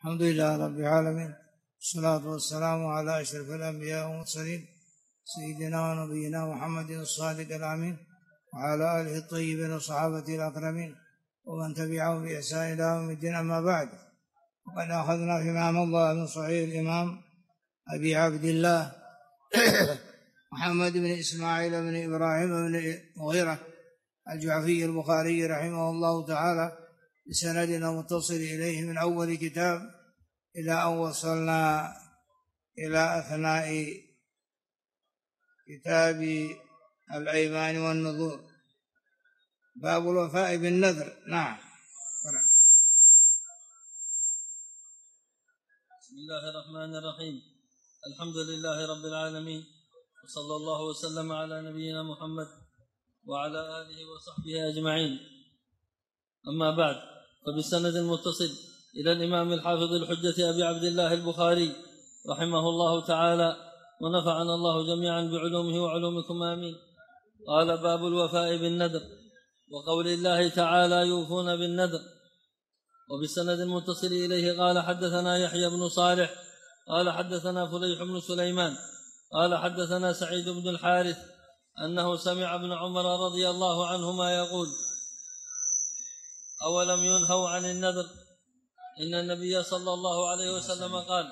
الحمد لله رب العالمين، والصلاة والسلام على أشرف الأنبياء والمرسلين سيدنا ونبينا محمد الصادق الأمين وعلى آله الطيبين وصحابته الأكرمين ومن تبعهم بإحسان إلى يوم الدين. أما بعد، وقد أخذنا فيما مضى من صحيح الإمام أبي عبد الله محمد بن إسماعيل بن إبراهيم بن مغيرة الجعفي البخاري رحمه الله تعالى بسندنا متصل إليه من أول كتاب إلى أن وصلنا إلى أثناء كتاب الأيمان والنذور، باب الوفاء بالنذر. نعم. بسم الله الرحمن الرحيم. الحمد لله رب العالمين، وصلى الله وسلم على نبينا محمد وعلى آله وصحبه أجمعين. أما بعد، فبالسند المتصل إلى الإمام الحافظ الحجة أبي عبد الله البخاري رحمه الله تعالى ونفعنا الله جميعا بعلومه وعلومكم آمين. قال: باب الوفاء بالنذر، وقول الله تعالى: يوفون بالنذر. وبالسند المتصل إليه قال: حدثنا يحيى بن صالح قال: حدثنا فليح بن سليمان قال: حدثنا سعيد بن الحارث أنه سمع ابن عمر رضي الله عنهما يقول: أولم ينهوا عن النذر؟ إن النبي صلى الله عليه وسلم قال: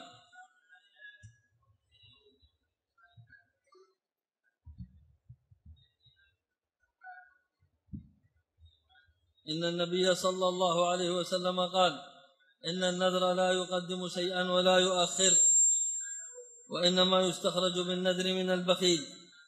إن النبي صلى الله عليه وسلم قال: إن النذر لا يقدم شيئا ولا يؤخر، وإنما يستخرج بالنذر من البخيل.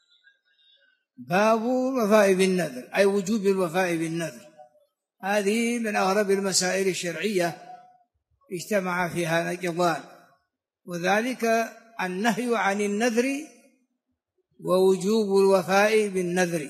باب الوفاء بالنذر، أي وجوب الوفاء بالنذر. هذه من أغرب المسائل الشرعية اجتمع فيها نقضان، وذلك النهي عن النذر ووجوب الوفاء بالنذر.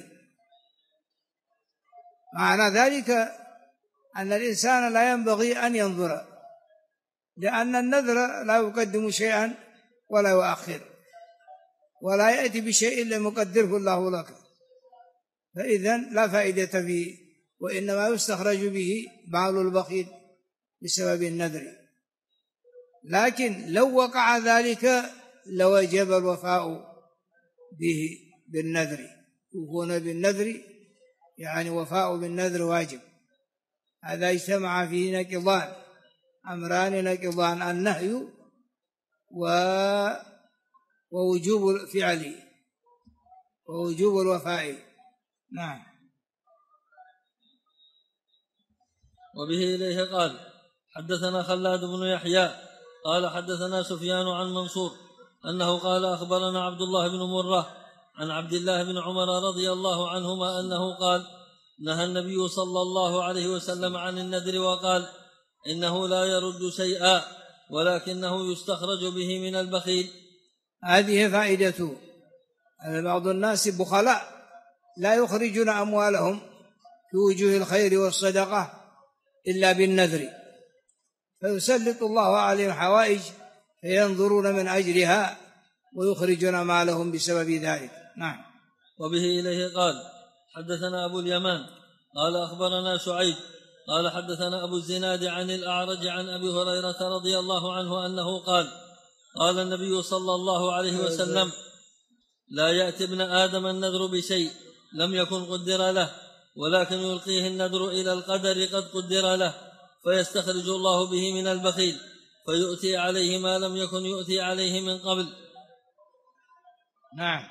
معنى ذلك أن الإنسان لا ينبغي أن ينظر، لأن النذر لا يقدم شيئا ولا يؤخر، ولا يأتي بشيء لم يقدره الله لك، فإذن لا فائدة فيه، وإنما يستخرج به مال البخيل بسبب النذر. لكن لو وقع ذلك لوجب الوفاء به بالنذر. يوفون بالنذر يعني وفاء بالنذر واجب. هذا اجتمع فيه نقضان، أمران نقضان: النهي ووجوب الفعل ووجوب الوفاء. نعم. وبه إليه قال: حدثنا خلاد بن يحيى قال: حدثنا سفيان عن منصور أنه قال: أخبرنا عبد الله بن مرة عن عبد الله بن عمر رضي الله عنهما أنه قال: نهى النبي صلى الله عليه وسلم عن النذر وقال: إنه لا يرد شيئا ولكنه يستخرج به من البخيل. هذه فائدته. بعض الناس بخلاء لا يخرجون أموالهم في وجوه الخير والصدقة إلا بالنذر، فيسلط الله عليهم حوائج فينظرون من أجلها ويخرجون مالهم بسبب ذلك. نعم. وبه إليه قال: حدثنا أبو اليمان قال: أخبرنا شعيب قال: حدثنا أبو الزناد عن الأعرج عن أبي هريرة رضي الله عنه أنه قال: قال النبي صلى الله عليه وسلم: لا يأتي ابن آدم النذر بشيء لم يكن قدر له، ولكن يلقيه النذر إلى القدر قد قدر له، فيستخرج الله به من البخيل فيؤتي عليه ما لم يكن يؤتي عليه من قبل. نعم.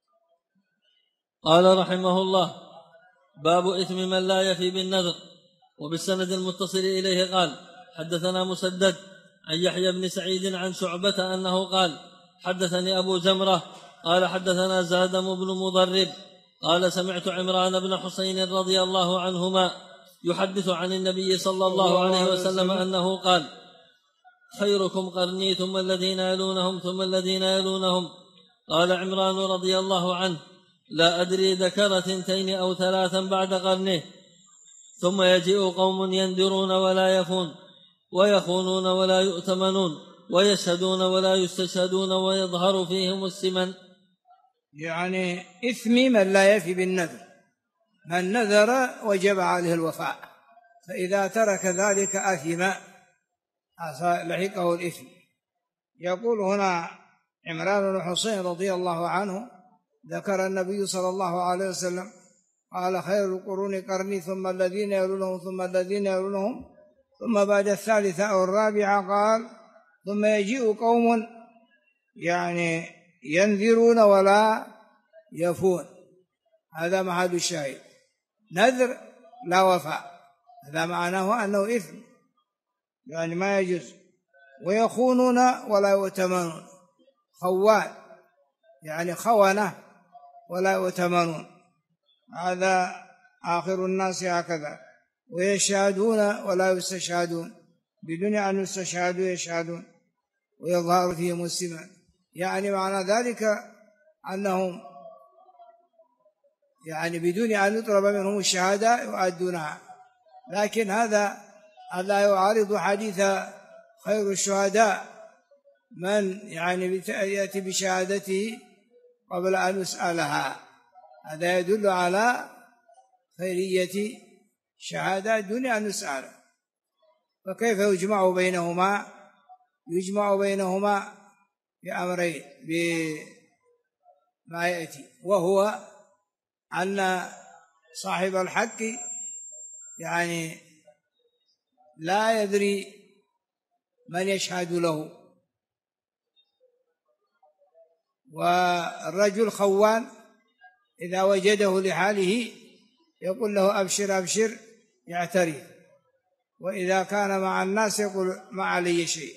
قال رحمه الله: باب إثم من لا يفي بالنذر. وبالسند المتصل إليه قال: حدثنا مسدد عن يحيى بن سعيد عن شعبة أنه قال: حدثني أبو جمرة قال: حدثنا زادم بن مضرب قال: سمعت عمران بن حسين رضي الله عنهما يحدث عن النبي صلى الله عليه وسلم أنه قال: خيركم قرني ثم الذين يلونهم ثم الذين يلونهم. قال عمران رضي الله عنه: لا أدري ذكر 2 أو 3 بعد قرنه. ثم يجيء قوم يندرون ولا يفون، ويخونون ولا يؤتمنون، ويشهدون ولا يستشهدون، ويظهر فيهم السمن. يعني إثم من لا يفي بالنذر. من نذر وجب عليه الوفاء، فإذا ترك ذلك أثم، لحقه الإثم. يقول هنا عمران بن حسين رضي الله عنه ذكر النبي صلى الله عليه وسلم قال خير القرون قرني ثم الذين يلونهم ثم الذين يلونهم ثم بعد الثالثة أو الرابعة قال ثم يجيء قوم يعني ينذرون ولا يفون. هذا محل الشاهد، نذر لا وفاء، هذا معناه أنه إثم يعني ما يجوز. ويخونون ولا يؤتمنون، خوان يعني خونة ولا يؤتمنون، هذا آخر الناس هكذا. ويشهدون ولا يستشهدون، بدون أن يستشهدوا يشهدون. ويظهر فيهم السمع، يعني معنى ذلك أنهم يعني بدون أن يطلب منهم الشهادة يؤدونها. لكن هذا لا يعارض حديث خير الشهداء من يعني يأتي بشهادته قبل أن يسألها، هذا يدل على خيرية شهادة دون أن يسأل. فكيف يجمع بينهما؟ يجمع بينهما بأمرين بما يأتي، وهو أن صاحب الحق يعني لا يدري من يشهد له، والرجل خوان إذا وجده لحاله يقول له أبشر أبشر يعترف، وإذا كان مع الناس يقول ما علي شيء.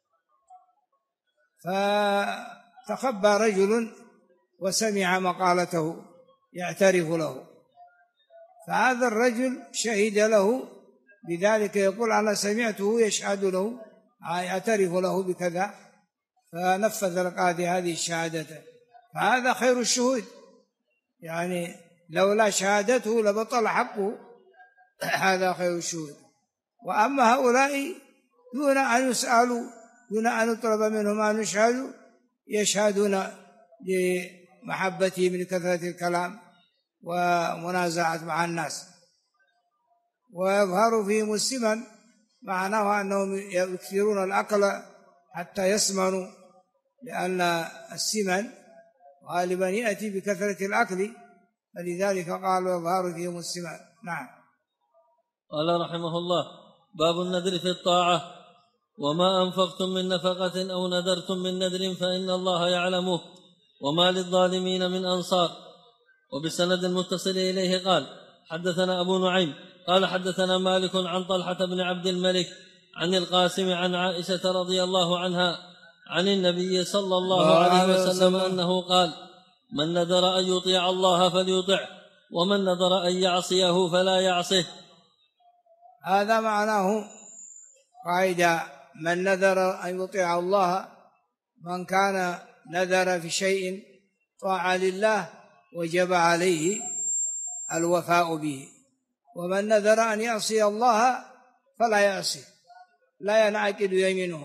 فتخبى رجل وسمع مقالته يعترف له، فهذا الرجل شهد له بذلك، يقول أنا سمعته يشهد له يعترف له بكذا، فنفذ القاضي هذه الشهادة، فهذا خير الشهود، يعني لولا شهادته لبطل حقه، هذا خير الشهود. وأما هؤلاء دون أن يسألوا دون أن يطلب منهم أن يشهدوا يشهدون لمحبته من كثرة الكلام ومنازعة مع الناس. ويظهر فيهم السمن، معناه أنهم يكثرون الأكل حتى يسمنوا، لأن السمن غالبا يأتي بكثرة الأكل، فلذلك قالوا يظهر فيهم السمن. نعم. قال رحمه الله: باب النذر في الطاعة. وما أنفقتم من نفقة أو نذرتم من نذر فإن الله يعلمه وما للظالمين من أنصار. وبسند المتصل إليه قال: حدثنا أبو نعيم قال حدثنا مالك عن طلحة بن عبد الملك عن القاسم عن عائشة رضي الله عنها عن النبي صلى الله عليه وسلم أنه قال: من نذر أن يطيع الله فليطعه، ومن نذر أن يعصيه فلا يعصه. هذا معناه قاعدة: من نذر أن يطيع الله، من كان نذر في شيء طاعة لله وجب عليه الوفاء به، ومن نذر أن يعصي الله فلا يعصي، لا ينعقد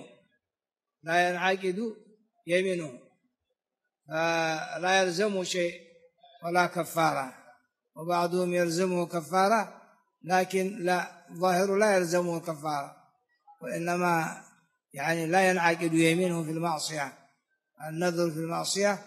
يمينه، فلا يلزم شيء ولا كفارة. وبعضهم يلزمه كفارة، لكن لا، ظاهر لا يلزمه كفارة، وإنما يعني لا ينعقد يمينه في المعصية. النذر في المعصية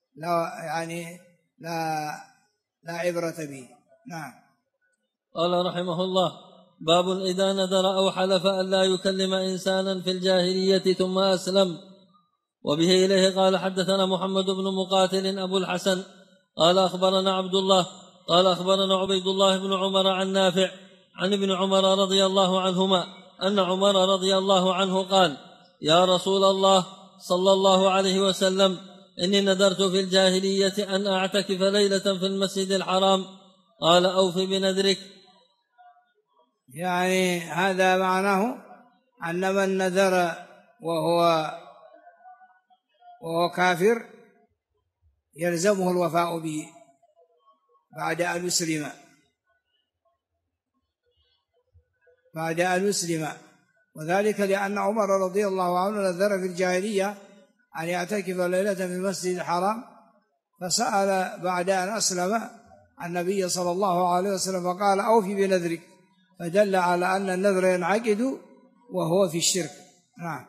لا عبرة به. نعم. قال رحمه الله: باب إذا نذر أو حلف أن لا يكلم إنسانا في الجاهلية ثم أسلم. وبه إليه قال: حدثنا محمد بن مقاتل أبو الحسن قال أخبرنا عبد الله قال أخبرنا عبيد الله بن عمر عن نافع عن ابن عمر رضي الله عنهما أن عمر رضي الله عنه قال: يا رسول الله صلى الله عليه وسلم، إني نذرت في الجاهلية أن أعتكف ليلة في المسجد الحرام. قال: أوف بنذرك. يعني هذا معناه أن من نذر وهو كافر يلزمه الوفاء به بعد أن يسلم، وذلك لأن عمر رضي الله عنه نذر في الجاهلية أن يعتكف ليلة في المسجد الحرام، فسأل بعد أن أسلم النبي صلى الله عليه وسلم فقال: أوفي بنذرك، فدل على أن النذر ينعقد وهو في الشرك، نعم.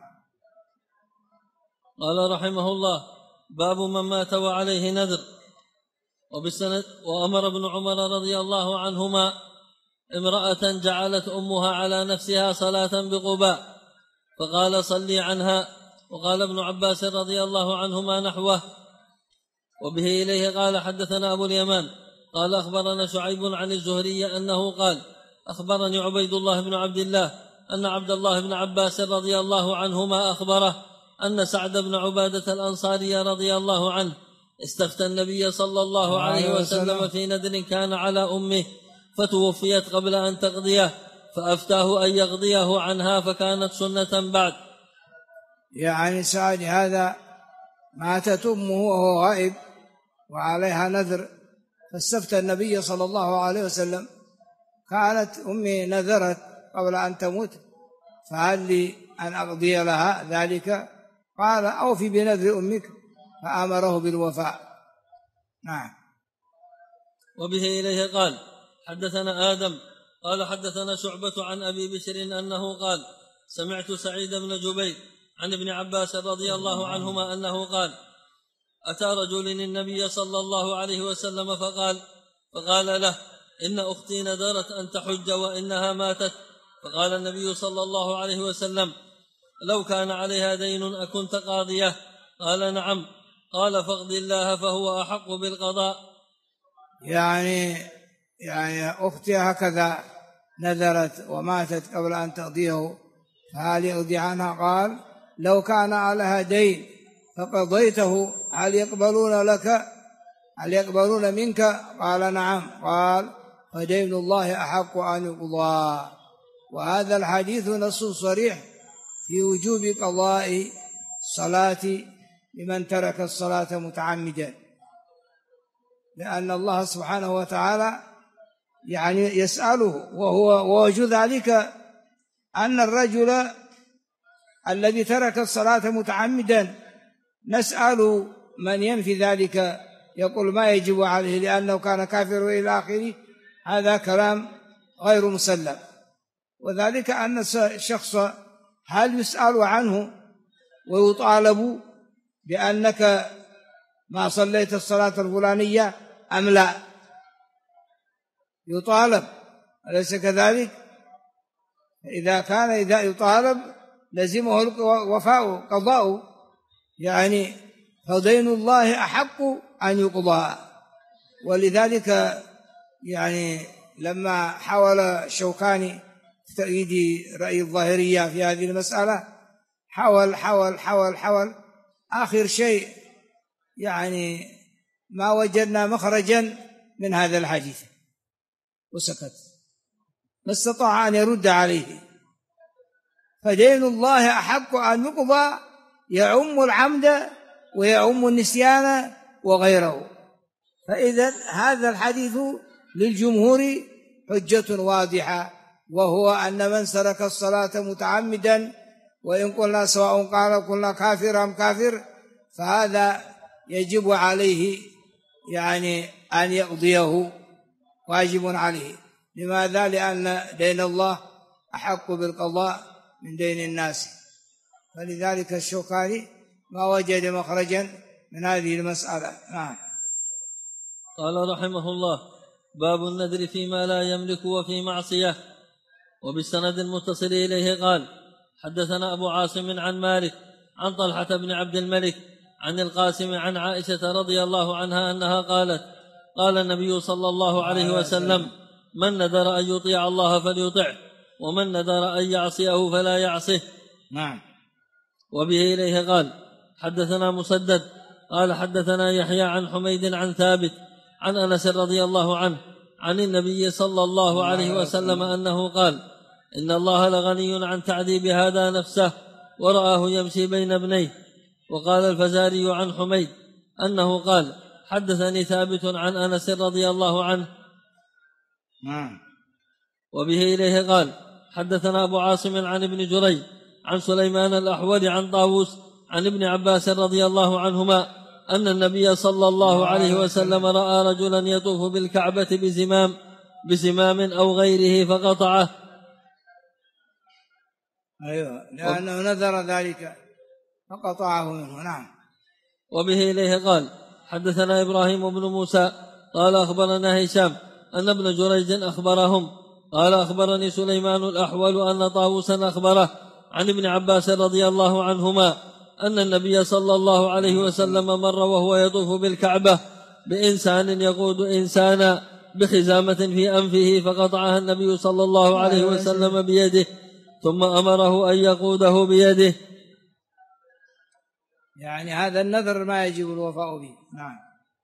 قال رحمه الله: باب من مات وعليه نذر. وبالسند: وأمر ابن عمر رضي الله عنهما امرأة جعلت أمها على نفسها صلاة بقباء فقال: صلي عنها. وقال ابن عباس رضي الله عنهما نحوه. وبه إليه قال: حدثنا أبو اليمان قال: أخبرنا شعيب عن الزهري أنه قال: أخبرني عبيد الله بن عبد الله أن عبد الله بن عباس رضي الله عنهما أخبره أن سعد بن عبادة الأنصاري رضي الله عنه استفتى النبي صلى الله عليه وسلم في نذر كان على أمه فتوفيت قبل أن تقضيه، فأفتاه أن يقضيه عنها فكانت سنة بعد. يعني سعد هذا ماتت أمه وهو غائب وعليها نذر، فاستفتى النبي صلى الله عليه وسلم: كانت أمي نذرت قبل أن تموت، فهل لي أن أقضي لها ذلك؟ قال: أوفي بنذر أمك، فأمره بالوفاء. نعم. وبه إليه قال: حدثنا آدم قال: حدثنا شعبة عن أبي بشر أنه قال: سمعت سعيد بن جبير عن ابن عباس رضي الله عنهما أنه قال: أتى رجل النبي صلى الله عليه وسلم فقال له: إن أختي نذرت أن تحج وإنها ماتت. فقال النبي صلى الله عليه وسلم: لو كان عليها دين أكنت قاضيه؟ قال: نعم. قال: فاقض الله فهو أحق بالقضاء. يعني أختي هكذا نذرت وماتت قبل أن تقضيه، فهل يقضي عنها؟ قال: لو كان عليها دين فقضيته هل يقبلون منك؟ قال: نعم. قال: فدين الله أحق أن يقضى. وهذا الحديث نص صريح في وجوب قضاء الصلاة لمن ترك الصلاة متعمدا، لأن الله سبحانه وتعالى يعني يسأله، ووجه ذلك أن الرجل الذي ترك الصلاة متعمدا نسأل من ينفي ذلك، يقول ما يجب عليه لأنه كان كافر إلى آخره. هذا كلام غير مسلم. وذلك أن الشخص هل يسأل عنه ويطالب بأنك ما صليت الصلاة الفلانية أم لا؟ يطالب، أليس كذلك؟ إذا يطالب لزمه الوفاء قضاء، يعني فدين الله أحق أن يقضى. ولذلك يعني لما حاول الشوكاني تأييد رأي الظاهرية في هذه المسألة حاول آخر شيء يعني ما وجدنا مخرجا من هذا الحديث وسكت، ما استطاع أن يرد عليه. فدين الله أحق أن يقضى يعم العمد ويعم النسيان وغيره. فإذا هذا الحديث للجمهور حجة واضحة، وهو أن من ترك الصلاة متعمدا، وإن قلنا سواء قلنا كافر أم كافر، فهذا يجب عليه يعني أن يقضيه، واجب عليه. لماذا؟ لأن دين الله أحق بالقضاء من دين الناس. فلذلك الشوكاني ما وجد مخرجا من هذه المسألة. نعم. قال رحمه الله: باب النذر فيما لا يملك وفي معصية. وبالسند المتصل إليه قال: حدثنا أبو عاصم عن مالك عن طلحة بن عبد الملك عن القاسم عن عائشة رضي الله عنها أنها قالت: قال النبي صلى الله عليه وسلم: من نذر أن يطيع الله فليطعه، ومن نذر أن يعصيه فلا يعصه. نعم. وبه إليه قال: حدثنا مسدد قال: حدثنا يحيى عن حميد عن ثابت عن أنس رضي الله عنه عن النبي صلى الله عليه وسلم أنه قال: إن الله لغني عن تعذيب هذا نفسه، ورآه يمشي بين ابنيه. وقال الفزاري عن حميد أنه قال: حدثني ثابت عن أنس رضي الله عنه. وبه إليه قال: حدثنا أبو عاصم عن ابن جريج عن سليمان الأحول عن طاووس عن ابن عباس رضي الله عنهما أن النبي صلى الله عليه وسلم رأى رجلا يطوف بالكعبة بزمام أو غيره فقطعه. أيوة، لأنه نذر ذلك فقطعه منه. نعم. وبه إليه قال حدثنا إبراهيم بن موسى قال أخبرنا هشام أن ابن جريج أخبرهم قال أخبرني سليمان الأحول أن طاووسا أخبره عن ابن عباس رضي الله عنهما أن النبي صلى الله عليه وسلم مر وهو يطوف بالكعبة بإنسان يقود إنسانا بخزامة في أنفه فقطعها النبي صلى الله عليه وسلم بيده ثم أمره أن يقوده بيده. يعني هذا النذر ما يجب الوفاء به. نعم.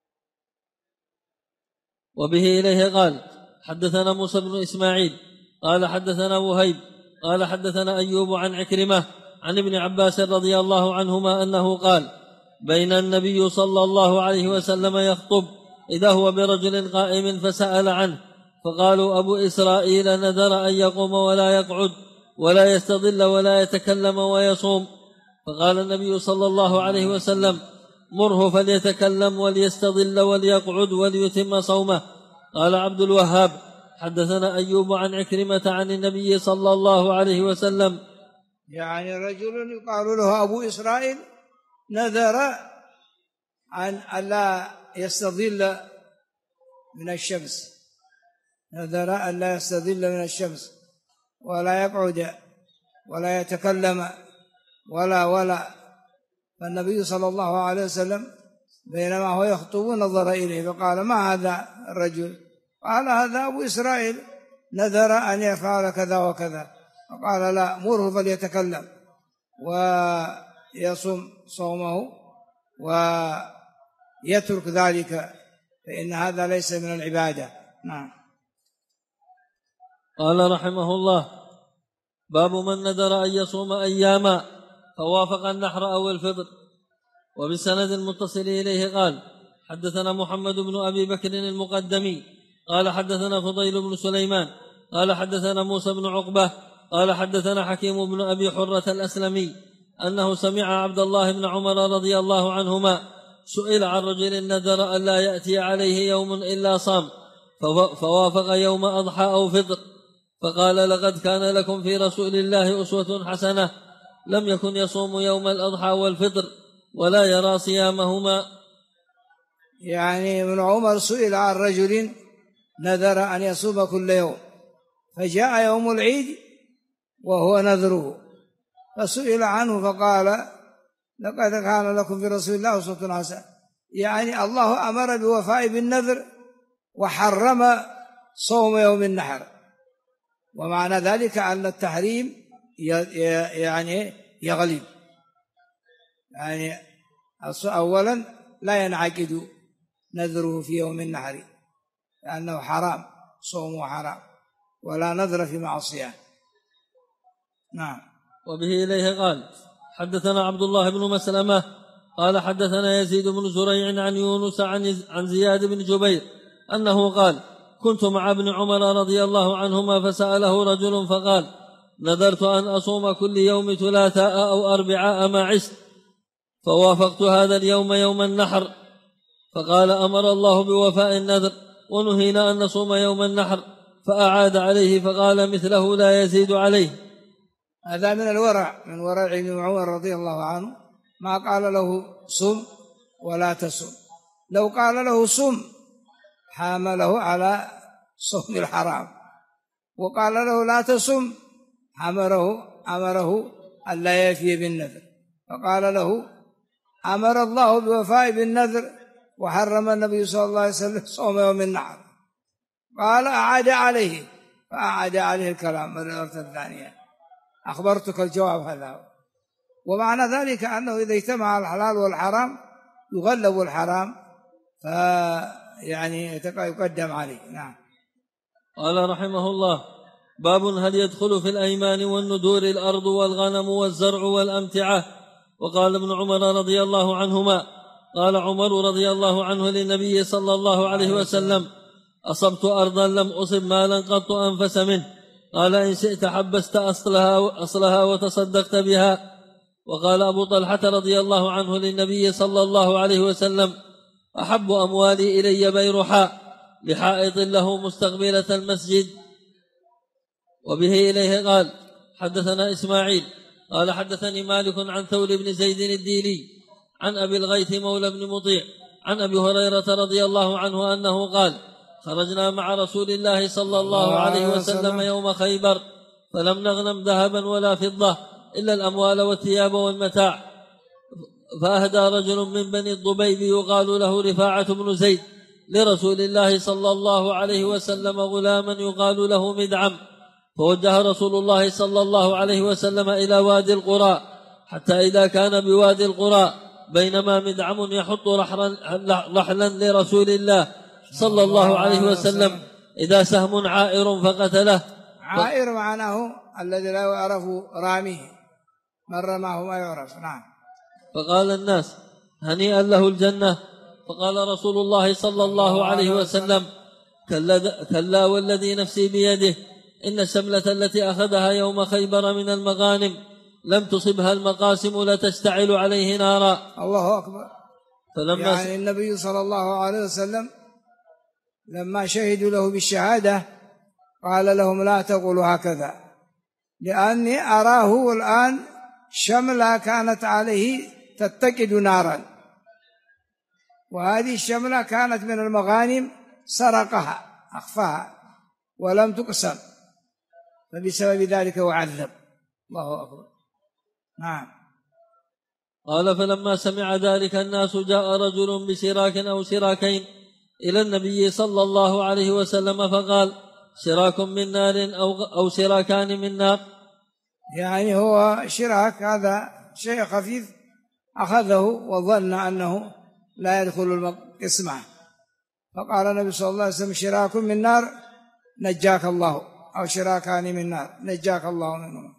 وبه إليه قال حدثنا موسى بن إسماعيل قال حدثنا وهيب قال حدثنا أيوب عن عكرمة عن ابن عباس رضي الله عنهما أنه قال بين النبي صلى الله عليه وسلم يخطب إذا هو برجل قائم فسأل عنه فقالوا أبو إسرائيل نذر أن يقوم ولا يقعد ولا يستظل ولا يتكلم ويصوم. فقال النبي صلى الله عليه وسلم مره فليتكلم وليستظل وليقعد وليتم صومه. قال عبد الوهاب حدثنا أيوب عن عكرمة عن النبي صلى الله عليه وسلم يعني رجل يقال له أبو إسرائيل نذر عن ألا يستظل من الشمس، نذر ألا يستظل من الشمس ولا يقعد ولا يتكلم ولا فالنبي صلى الله عليه وسلم بينما هو يخطب نظر إليه فقال ما هذا الرجل؟ قال هذا أبو إسرائيل نذر أن يفعل كذا وكذا. فقال لا، مره فليتكلم ويصوم صومه ويترك ذلك فإن هذا ليس من العبادة. نعم. قال رحمه الله باب من نذر أن يصوم أياما فوافق النحر أو الفطر. وبالسند المتصل إليه قال حدثنا محمد بن أبي بكر المقدمي قال حدثنا فضيل بن سليمان قال حدثنا موسى بن عقبة قال حدثنا حكيم بن أبي حرة الأسلمي أنه سمع عبد الله بن عمر رضي الله عنهما سئل عن رجل نذر ألا يأتي عليه يوم إلا صام فوافق يوم أضحى أو فطر فقال لقد كان لكم في رسول الله أسوة حسنة لم يكن يصوم يوم الأضحى والفطر ولا يرى صيامهما. يعني ابن عمر سئل عن رجل نذر أن يصوم كل يوم فجاء يوم العيد وهو نذره فسئل عنه فقال لقد كان لكم في رسول الله أسوة حسنة، يعني الله أمر بوفاء بالنذر وحرم صوم يوم النحر، ومعنى ذلك أن التحريم يعني يغلب، يعني أولا لا ينعقد نذره في يوم النحر لأنه حرام، صومه حرام ولا نذر في معصية. نعم. وبه إليه قال حدثنا عبد الله بن مسلمة قال حدثنا يزيد بن زريع عن يونس عن زياد بن جبير أنه قال كنت مع ابن عمر رضي الله عنهما فسأله رجل فقال نذرت أن أصوم كل يوم ثلاثاء أو أربعاء ما عشت فوافقت هذا اليوم يوم النحر فقال أمر الله بوفاء النذر ونهينا أن نصوم يوم النحر فأعاد عليه فقال مثله لا يزيد عليه. هذا من الورع، من ورع ابن عمر رضي الله عنه، ما قال له صم ولا تصم، لو قال له صم حامله على صوم الحرام، وقال له لا تصم أمره ألا يفي بالنذر، فقال له أمر الله بوفاء بالنذر وحرم النبي صلى الله عليه وسلم صوم يوم النحر، قال أعاد عليه فأعاد عليه الكلام مرة ثانية، أخبرتك الجواب هذا. ومعنى ذلك أنه إذا اجتمع الحلال والحرام يغلب الحرام فيعني يقدم عليه. نعم. قال رحمه الله باب هل يدخل في الأيمان والنذور الأرض والغنم والزرع والأمتعة. وقال ابن عمر رضي الله عنهما قال عمر رضي الله عنه للنبي صلى الله عليه وسلم أصبت أرضا لم أصب مالا قط أنفس منه، قال إن شئت حبست أصلها وتصدقت بها. وقال أبو طلحة رضي الله عنه للنبي صلى الله عليه وسلم أحب أموالي إلي بيرحاء لحائط له مستقبلة المسجد. وبه إليه قال حدثنا إسماعيل قال حدثني مالك عن ثور بن زيد الديلي عن أبي الغيث مولى بن مطيع عن أبي هريرة رضي الله عنه أنه قال خرجنا مع رسول الله صلى الله عليه وسلم يوم خيبر فلم نغنم ذهبا ولا فضة إلا الأموال والثياب والمتاع، فأهدى رجل من بني الضبيب يقال له رفاعة بن زيد لرسول الله صلى الله عليه وسلم غلاما يقال له مدعم، فوجه رسول الله صلى الله عليه وسلم إلى وادي القرى، حتى إذا كان بوادي القرى بينما مدعم يحط رحلا لرسول الله صلى الله عليه وسلم إذا سهم عائر فقتله. عائر معناه الذي لا يعرف راميه، من رماه ما يعرف. نعم. فقال الناس هنيئا له الجنة، فقال رسول الله صلى الله عليه وسلم كلا والذي نفسي بيده إن الشملة التي أخذها يوم خيبر من المغانم لم تصبها المقاسم لتشتعل عليه نارا. الله أكبر. يعني النبي صلى الله عليه وسلم لما شهدوا له بالشهادة قال لهم لا تقولوا هكذا، لأني أراه الآن شملة كانت عليه تتقد نارا، وهذه الشملة كانت من المغانم سرقها أخفاها ولم تقسم، فبسبب ذلك وعذب. الله أكبر. نعم. قال فلما سمع ذلك الناس جاء رجل بشراك أو شراكين إلى النبي صلى الله عليه وسلم فقال شراك من نار أو شراكان من نار. يعني هو شراك هذا شيء خفيف أخذه وظن أنه لا يدخل القسمة، فقال النبي صلى الله عليه وسلم شراك من نار نجاك الله، أو شراكان من نار نجاك الله منهما.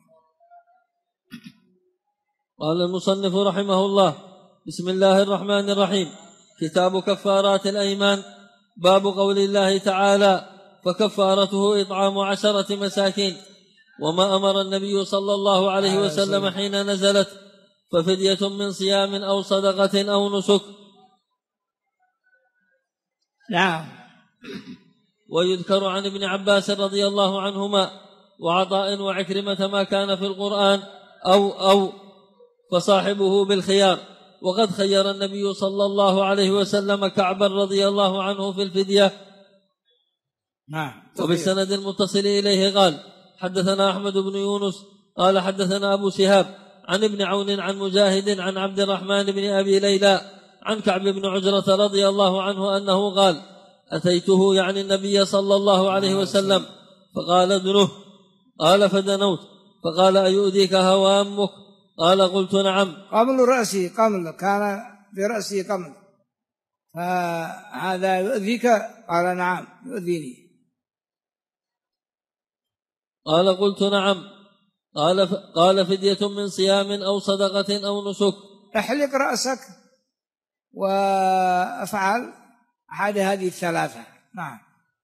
قال المصنف رحمه الله بسم الله الرحمن الرحيم. كتاب كفارات الأيمان. باب قول الله تعالى فكفارته إطعام 10 مساكين، وما أمر النبي صلى الله عليه وسلم حين نزلت ففدية من صيام أو صدقة أو نسك. نعم. ويذكر عن ابن عباس رضي الله عنهما وعطاء وعكرمة ما كان في القرآن أو فصاحبه بالخيار، وقد خير النبي صلى الله عليه وسلم كعبا رضي الله عنه في الفدية. نعم. وبالسند المتصل إليه قال حدثنا أحمد بن يونس قال حدثنا أبو شهاب عن ابن عون عن مجاهد عن عبد الرحمن بن أبي ليلى عن كعب بن عجرة رضي الله عنه أنه قال أتيته يعني النبي صلى الله عليه وسلم فقال ادنه، قال فدنوت، فقال أيؤذيك هوامك؟ قال قلت نعم. قمل رأسي، قمل كان برأسي قمل، فهذا يؤذيك؟ قال نعم يؤذيني. قال قلت نعم. قال فدية من صيام أو صدقة أو نسك. احلق رأسك وافعل أحد هذه الثلاثة. نعم.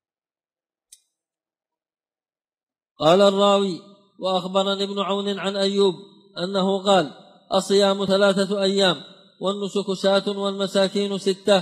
قال الراوي وأخبرني ابن عون عن أيوب أنه قال الصيام 3 أيام والنسك 6 والمساكين 6.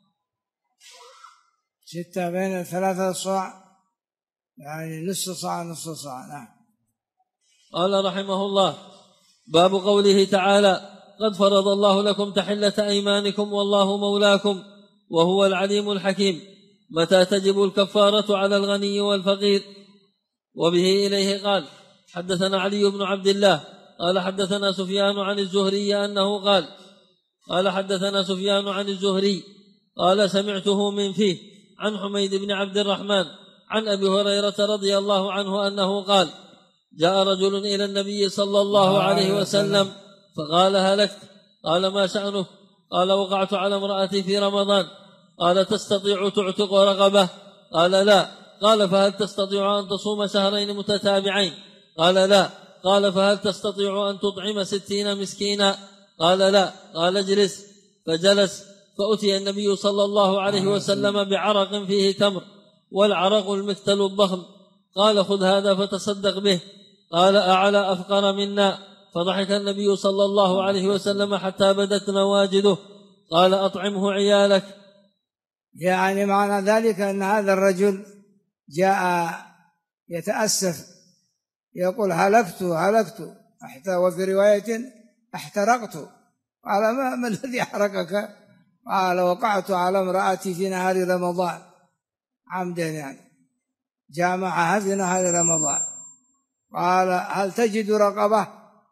6 بين 3 صاع، يعني نصف صاع نصف صاع. نعم. قال رحمه الله باب قوله تعالى قد فرض الله لكم تحلة أيمانكم والله مولاكم وهو العليم الحكيم. متى تجب الكفارة على الغني والفقير؟ وبه إليه قال حدثنا علي بن عبد الله قال حدثنا سفيان عن الزهري أنه قال حدثنا سفيان عن الزهري قال سمعته من فيه عن حميد بن عبد الرحمن عن أبي هريرة رضي الله عنه أنه قال جاء رجل إلى النبي صلى الله عليه وسلم فقال هلكت. قال ما شأنه؟ قال وقعت على امرأتي في رمضان. قال تستطيع تعتق رقبة؟ قال لا. قال فهل تستطيع أن تصوم 2 متتابعين؟ قال لا. قال فهل تستطيع أن تطعم 60 مسكينا؟ قال لا. قال اجلس. فجلس، فأتي النبي صلى الله عليه وسلم بعرق فيه تمر، والعرق المكتل الضخم. قال خذ هذا فتصدق به. قال أعلى أفقر منا؟ فضحك النبي صلى الله عليه وسلم حتى بدت نواجذه. قال أطعمه عيالك. يعني معنى ذلك أن هذا الرجل جاء يتأسف يقول هلكت وفي رواية احترقت. قال ما الذي أحرقك؟ قال وقعت على امرأتي في نهار رمضان عمدا، يعني جامعها في نهار رمضان. قال هل تجد رقبة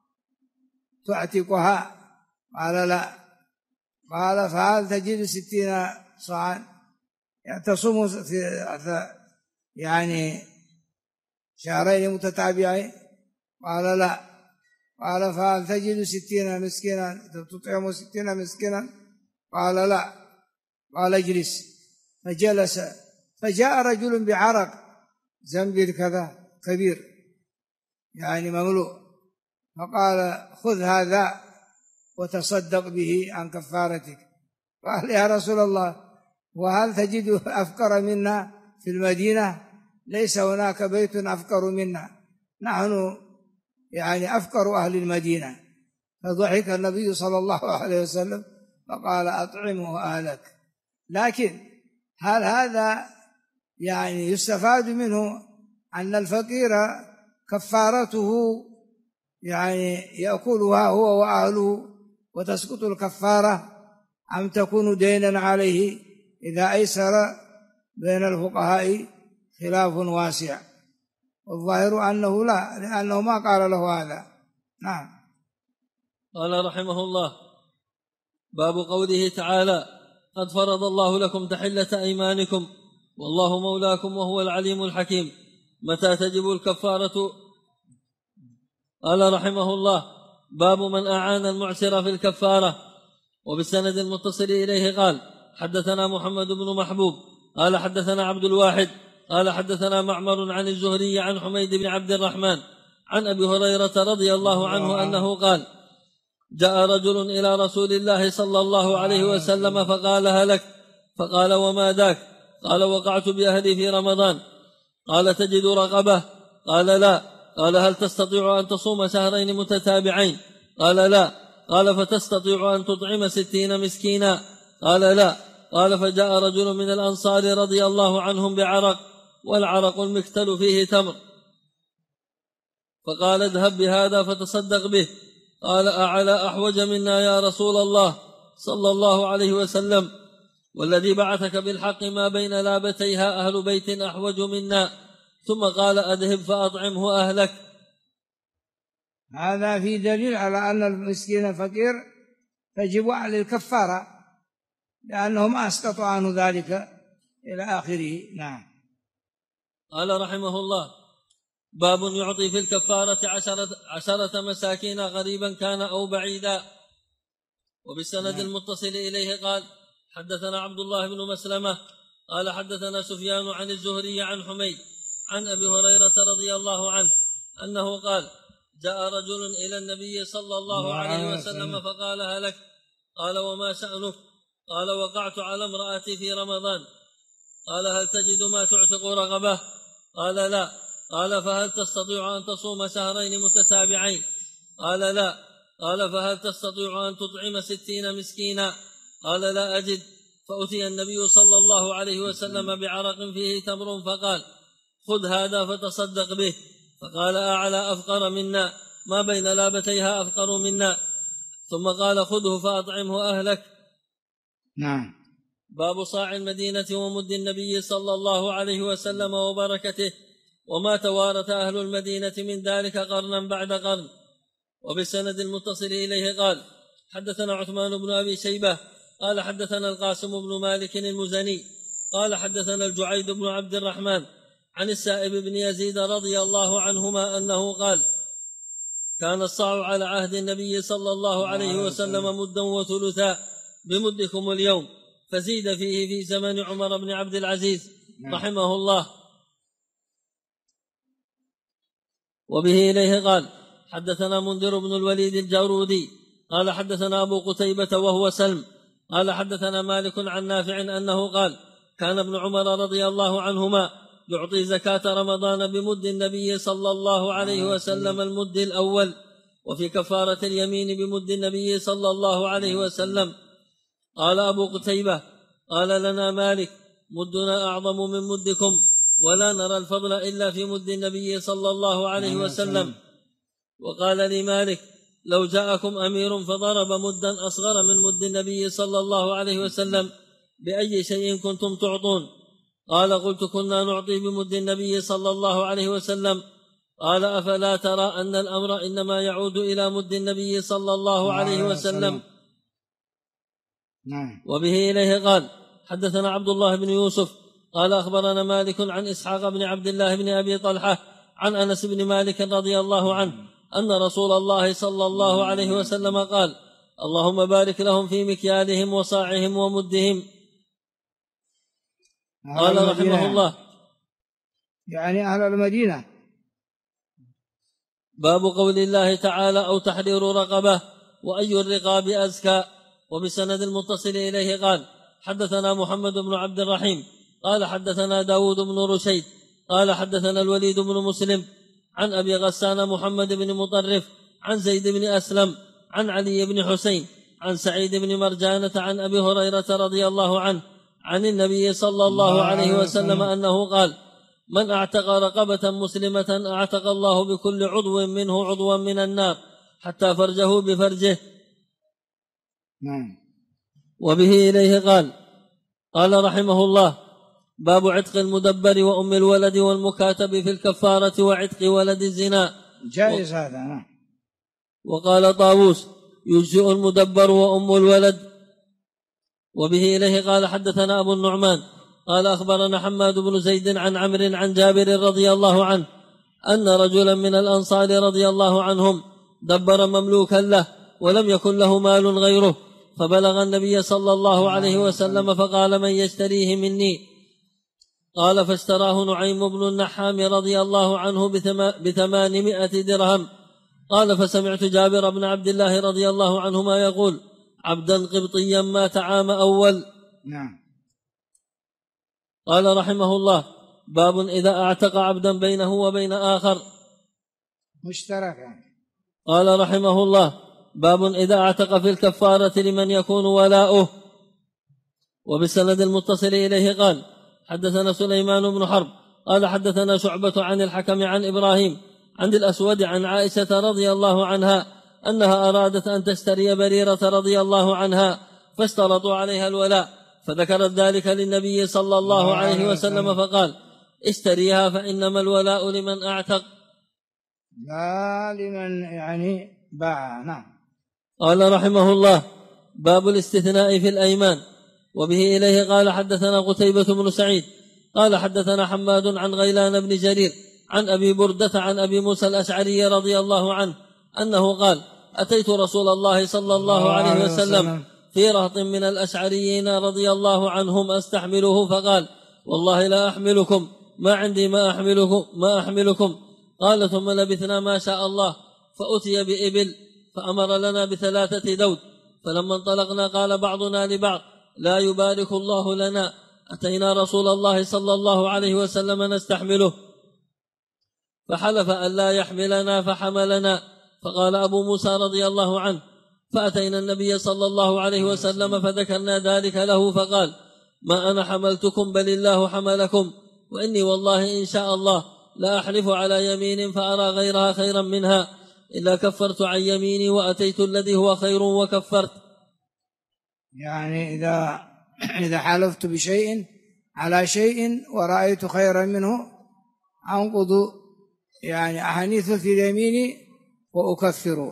تعتقها؟ قال لا. قال فهل تجد 60 صاعا يعني تصوم في يعني شهرين متتابعين؟ قال لا. قال فهل تجد 60 مسكينا تطعم 60 مسكينا؟ قال لا. قال اجلس. فجلس، فجاء رجل بعرق زنبيل كذا كبير يعني مملوء، فقال خذ هذا وتصدق به عن كفارتك. قال يا رسول الله وهل تجد أفقر منا في المدينة؟ ليس هناك بيت أفقر منا، نحن يعني أفقر أهل المدينة. فضحك النبي صلى الله عليه وسلم فقال أطعمه أهلك. لكن هل هذا يعني يستفاد منه أن الفقير كفارته يعني يأكلها هو وأهله وتسقط الكفارة، أم تكون دينا عليه؟ إذا أيسر بين الفقهاء خلاف واسع، والظاهر أنه لا، لأنه ما قال له هذا. نعم. قال رحمه الله: باب قوله تعالى: قد فرض الله لكم تحلة أيمانكم والله مولاكم وهو العليم الحكيم، متى تجب الكفارة؟ قال رحمه الله: باب من أعان المعسر في الكفارة. وبالسند المتصل إليه قال: حدثنا محمد بن محبوب قال حدثنا عبد الواحد قال حدثنا معمر عن الزهري عن حميد بن عبد الرحمن عن أبي هريرة رضي الله عنه أنه قال: جاء رجل إلى رسول الله صلى الله عليه وسلم فقال: هلك. فقال: وما ذاك؟ قال: وقعت بأهلي في رمضان. قال: تجد رقبة؟ قال: لا. قال: هل تستطيع أن تصوم شهرين متتابعين؟ قال: لا. قال: فتستطيع أن تطعم 60 مسكينا؟ قال: لا. قال: فجاء رجل من الأنصار رضي الله عنهم بعرق، والعرق المكتل فيه تمر، فقال: اذهب بهذا فتصدق به. قال: أعلى أحوج منا يا رسول الله صلى الله عليه وسلم، والذي بعثك بالحق ما بين لابتيها أهل بيت أحوج منا. ثم قال: أذهب فأطعمه أهلك. هذا في دليل على أن المسكين الفقير تجب عليه الكفارة، لأنه ما أسقط عنه ذلك إلى آخره. نعم. قال رحمه الله: باب يعطي في الكفارة 10 مساكين غريبا كان أو بعيدا. وبالسند المتصل إليه قال: حدثنا عبد الله بن مسلمة قال حدثنا سفيان عن الزهري عن حميد عن أبي هريرة رضي الله عنه أنه قال: جاء رجل إلى النبي صلى الله عليه وسلم فقال: هلك. قال: وما شأنك؟ قال: وقعت على امرأتي في رمضان. قال: هل تجد ما تعتق رغبة؟ قال: لا. قال: فهل تستطيع أن تصوم شهرين متتابعين؟ قال: لا. قال: فهل تستطيع أن تطعم 60 مسكينا؟ قال: لا أجد. فأتي النبي صلى الله عليه وسلم بعرق فيه تمر فقال: خذ هذا فتصدق به. فقال: أعلى أفقر منا، ما بين لابتيها أفقر منا. ثم قال: خذه فأطعمه أهلك. نعم. باب صاع المدينة ومد النبي صلى الله عليه وسلم وبركته، وما توارث أهل المدينة من ذلك قرنا بعد قرن. وبالسند المتصل إليه قال: حدثنا عثمان بن أبي شيبة قال حدثنا القاسم بن مالك المزني قال حدثنا الجعيد بن عبد الرحمن عن السائب بن يزيد رضي الله عنهما أنه قال: كان الصاع على عهد النبي صلى الله عليه وسلم مدا وثلثا بمدكم اليوم، فزيد فيه في زمن عمر بن عبد العزيز رحمه الله. وبه إليه قال: حدثنا منذر بن الوليد الجارودي قال حدثنا أبو قتيبة وهو سلم قال حدثنا مالك عن نافع أنه قال: كان ابن عمر رضي الله عنهما يعطي زكاة رمضان بمد النبي صلى الله عليه وسلم المد الأول، وفي كفارة اليمين بمد النبي صلى الله عليه وسلم. قال أبو قتيبة: قال لنا مالك: مدنا أعظم من مدكم، ولا نرى الفضل إلا في مد النبي صلى الله عليه وسلم. وقال لي مالك: لو جاءكم أمير فضرب مدا أصغر من مد النبي صلى الله عليه وسلم بأي شيء كنتم تعطون؟ قال: قلت: كنا نعطي بمد النبي صلى الله عليه وسلم. قال: أفلا ترى أن الأمر إنما يعود إلى مد النبي صلى الله عليه وسلم؟ وبه إليه قال: حدثنا عبد الله بن يوسف قال: أخبرنا مالك عن إسحاق بن عبد الله بن أبي طلحة عن أنس بن مالك رضي الله عنه أن رسول الله صلى الله عليه وسلم قال: اللهم بارك لهم في مكيالهم وصاعهم ومدهم. قال رحمه الله: يعني أهل المدينة. باب قول الله تعالى: أو تحرير رقبة، وأي الرقاب أزكى. وبسند المتصل إليه قال: حدثنا محمد بن عبد الرحيم قال: حدثنا داود بن رشيد قال: حدثنا الوليد بن مسلم عن أبي غسان محمد بن مطرف عن زيد بن أسلم عن علي بن حسين عن سعيد بن مرجانة عن أبي هريرة رضي الله عنه عن النبي صلى الله عليه وسلم أنه قال: من اعتق رقبة مسلمة اعتق الله بكل عضو منه عضوا من النار حتى فرجه بفرجه. وبه إليه قال رحمه الله: باب عتق المدبر وأم الولد والمكاتب في الكفارة وعتق ولد الزنا. جائز هذا. وقال طاووس: يجزئ المدبر وأم الولد. وبه إليه قال: حدثنا أبو النعمان قال: أخبرنا حماد بن زيد عن عمرو عن جابر رضي الله عنه أن رجلا من الأنصار رضي الله عنهم دبر مملوكا له ولم يكن له مال غيره، فبلغ النبي صلى الله عليه وسلم فقال: من يشتريه مني؟ قال: فاشتراه نعيم بن النحام رضي الله عنه ب800 درهم. قال: فسمعت جابر بن عبد الله رضي الله عنهما يقول: عبدا قبطيا مات عام أول. قال رحمه الله: باب إذا اعتق عبدا بينه وبين آخر مشتركا. قال رحمه الله: باب إذا اعتق في الكفارة لمن يكون ولاؤه. وبالسند المتصل إليه قال: حدثنا سليمان بن حرب قال: حدثنا شعبة عن الحكم عن إبراهيم عن الأسود عن عائشة رضي الله عنها أنها أرادت أن تشتري بريرة رضي الله عنها فاشترطوا عليها الولاء، فذكرت ذلك للنبي صلى الله عليه وسلم فقال: اشتريها فإنما الولاء لمن اعتق لا لمن يعني باع. قال رحمه الله: باب الاستثناء في الأيمان. وبه إليه قال: حدثنا قتيبة بن سعيد قال: حدثنا حماد عن غيلان بن جرير عن أبي بردة عن أبي موسى الأشعري رضي الله عنه أنه قال: أتيت رسول الله صلى الله عليه وسلم في رهط من الأشعريين رضي الله عنهم أستحمله، فقال: والله لا أحملكم، ما عندي ما أحملكم. قال: ثم لبثنا ما شاء الله فأتي بإبل فأمر لنا ب3 دود، فلما انطلقنا قال بعضنا لبعض: لا يبارك الله لنا، أتينا رسول الله صلى الله عليه وسلم نستحمله، فحلف أن لا يحملنا فحملنا. فقال أبو موسى رضي الله عنه: فأتينا النبي صلى الله عليه وسلم فذكرنا ذلك له، فقال: ما أنا حملتكم بل الله حملكم، وإني والله إن شاء الله لا أحلف على يمين فأرى غيرها خيرا منها إلا كفرت عن يميني وأتيت الذي هو خير وكفرت. يعني إذا حلفت بشيء على شيء ورأيت خيرا منه أنقض يعني أحنيث في يميني وأكفر.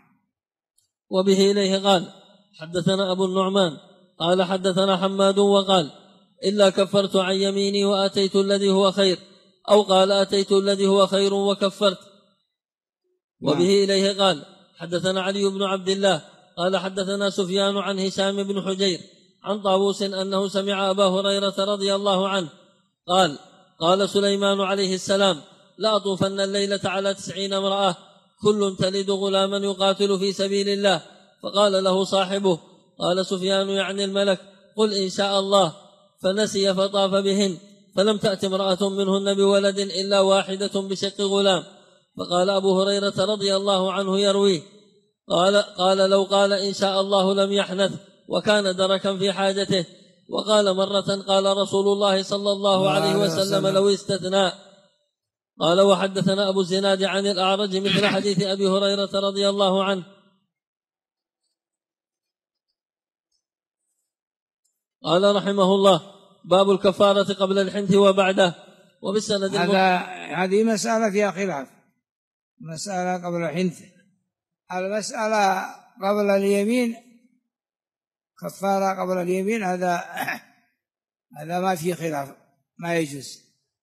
وبه إليه قال: حدثنا أبو النعمان قال: حدثنا حماد وقال: إلا كفرت عن يميني وأتيت الذي هو خير، أو قال: أتيت الذي هو خير وكفرت. وبه إليه قال: حدثنا علي بن عبد الله قال: حدثنا سفيان عن هشام بن حجير عن طاووس أنه سمع أبا هريرة رضي الله عنه قال: قال سليمان عليه السلام: لا أطوفن الليلة على 90 امرأة كل تلد غلاما يقاتل في سبيل الله. فقال له صاحبه: قال سفيان يعني الملك: قل إن شاء الله. فنسي فطاف بهن، فلم تأت امرأة منهن بولد إلا واحدة بشق غلام. فقال أبو هريرة رضي الله عنه يرويه قال: لو قال إن شاء الله لم يحنث، وكان دركا في حاجته. وقال مرة قال رسول الله صلى الله عليه وسلم لو استثنى. قال وحدثنا أبو الزناد عن الأعرج مثل حديث أبي هريرة رضي الله عنه. قال رحمه الله باب الكفارة قبل الحنث وبعده. وبالسند هذه مسألة فيها خلاف، مسألة قبل الحنث. المسألة قبل اليمين، كفارة قبل اليمين، هذا ما فيه خلاف، ما يجوز.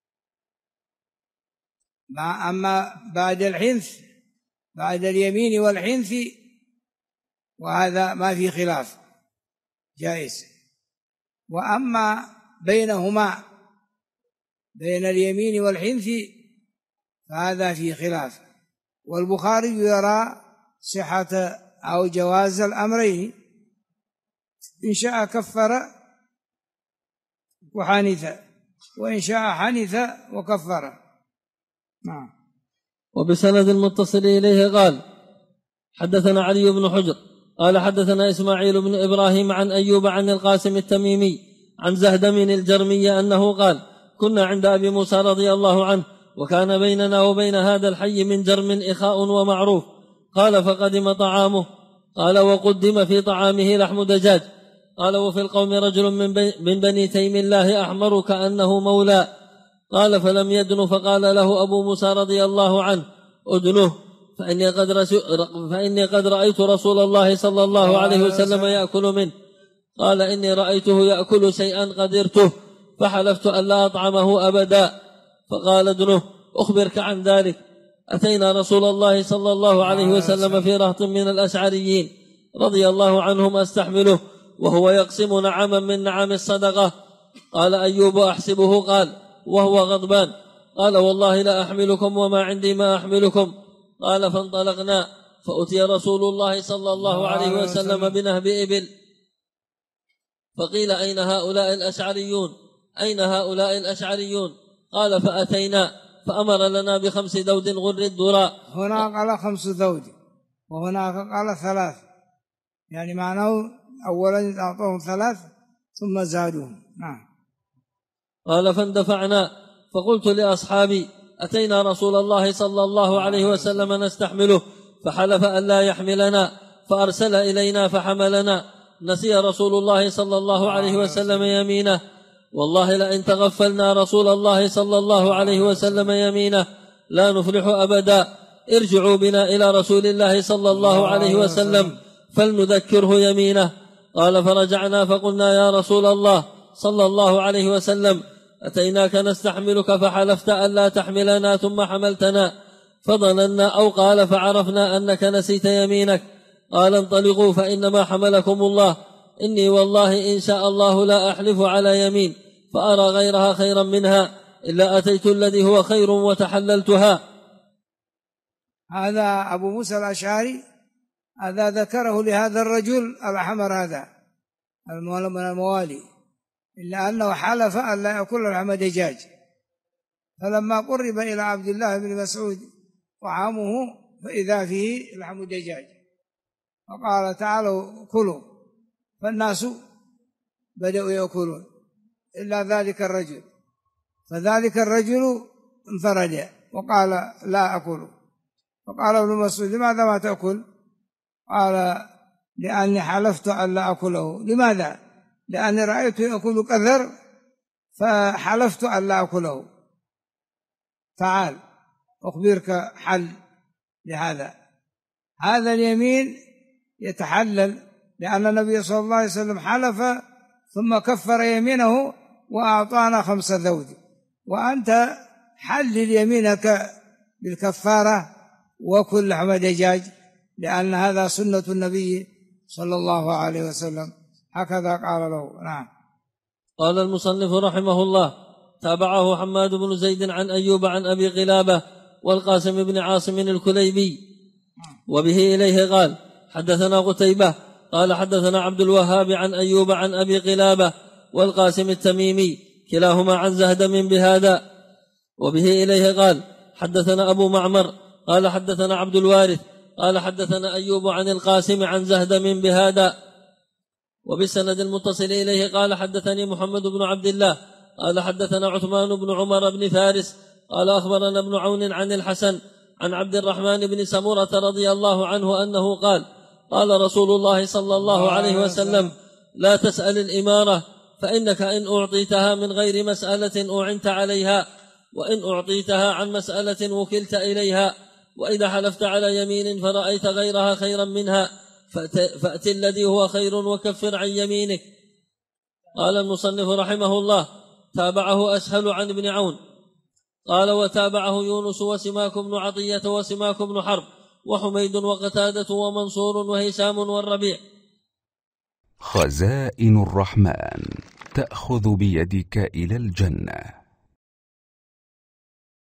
أما بعد الحنث، بعد اليمين والحنث، وهذا ما فيه خلاف، جائز. وأما بينهما، بين اليمين والحنث، فهذا فيه خلاف. والبخاري يرى صحة أو جواز الأمرين، إن شاء كفر وحنث، وإن شاء حنث وكفر. نعم. وبسند المتصل إليه قال حدثنا علي بن حجر قال حدثنا إسماعيل بن إبراهيم عن أيوب عن القاسم التميمي عن زهدم الجرمي أنه قال كنا عند أبي موسى رضي الله عنه، وكان بيننا وبين هذا الحي من جرم إخاء ومعروف. قال فقدم طعامه، قال وقدم في طعامه لحم دجاج. قال وفي القوم رجل من بني تيم الله أحمر كأنه مولى. قال فلم يدن، فقال له أبو موسى رضي الله عنه أدنه، فإني قد رأيت رسول الله صلى الله عليه وسلم يأكل منه. قال إني رأيته يأكل شيئا قدرته، فحلفت أن لا أطعمه أبدا. فقال ادنه أخبرك عن ذلك. أتينا رسول الله صلى الله عليه وسلم في رهط من الأشعريين رضي الله عنهم أستحمله، وهو يقسم نعما من نعم الصدقة. قال أيوب أحسبه، قال وهو غضبان. قال والله لا أحملكم وما عندي ما أحملكم. قال فانطلقنا، فأتي رسول الله صلى الله عليه وسلم بنهب إبل، فقيل أين هؤلاء الأشعريون؟ أين هؤلاء الأشعريون؟ قال فأتينا، فأمر لنا ب5 دود غر الذراء. هنا قال 5 دود، وهناك قال 3، يعني معناه أولا أعطوهم 3 ثم زادوهم. نعم. قال فاندفعنا، فقلت لأصحابي أتينا رسول الله صلى الله عليه وسلم نستحمله، فحلف أن لا يحملنا، فأرسل إلينا فحملنا. نسي رسول الله صلى الله عليه وسلم يمينه، والله لئن تغفلنا رسول الله صلى الله عليه وسلم يمينه لا نفلح أبدا. ارجعوا بنا إلى رسول الله صلى الله عليه وسلم فلنذكره يمينه. قال فرجعنا فقلنا يا رسول الله صلى الله عليه وسلم أتيناك نستحملك فحلفت أن لا تحملنا ثم حملتنا، فظننا أو قال فعرفنا أنك نسيت يمينك. قال انطلقوا فإنما حملكم الله، إني والله إن شاء الله لا أحلف على يمين فأرى غيرها خيرا منها إلا أتيت الذي هو خير وتحللتها. هذا أبو موسى الأشعري، هذا ذكره لهذا الرجل الأحمر، هذا من الموالي، إلا أنه حلف أن لا يأكل لحم دجاج. فلما قرب إلى عبد الله بن مسعود طعامه فإذا فيه لحم دجاج، فقال تعالوا كلوا، فالناس بدأوا يأكلون إلا ذلك الرجل. فذلك الرجل انفرد وقال لا أكل. فقال ابن مسعود لماذا ما تأكل؟ قال لأني حلفت أن لا أكله. لماذا؟ لأني رأيته يأكل كثر فحلفت أن لا أكله. تعال أخبرك حل لهذا. هذا اليمين يتحلل لأن النبي صلى الله عليه وسلم حلف ثم كفر يمينه وأعطانا 5 ذود، وأنت حلل يمينك بالكفارة وكل لحم دجاج، لأن هذا سنة النبي صلى الله عليه وسلم، هكذا قال له. نعم. قال المصنف رحمه الله تابعه حماد بن زيد عن أيوب عن أبي قلابة والقاسم بن عاصم الكليبي، وبه إليه قال حدثنا قتيبة قال حدثنا عبد الوهاب عن أيوب عن أبي قلابة والقاسم التميمي كلاهما عن زهدم بهذا. وبه إليه قال حدثنا أبو معمر قال حدثنا عبد الوارث قال حدثنا أيوب عن القاسم عن زهدم بهذا. وبالسند المتصل إليه قال حدثني محمد بن عبد الله قال حدثنا عثمان بن عمر بن فارس قال أخبرنا ابن عون عن الحسن عن عبد الرحمن بن سمرة رضي الله عنه أنه قال قال رسول الله صلى الله عليه وسلم لا تسأل الإمارة فإنك إن أعطيتها من غير مسألة أعنت عليها وإن أعطيتها عن مسألة وكلت إليها وإذا حلفت على يمين فرأيت غيرها خيرا منها فأت الذي هو خير وكفر عن يمينك. قال المصنف رحمه الله تابعه أسهل عن ابن عون قال وتابعه يونس وسماك بن عطية وسماك بن حرب وحميد وقتادة ومنصور وهشام والربيع. خزائن الرحمن تأخذ بيدك إلى الجنة.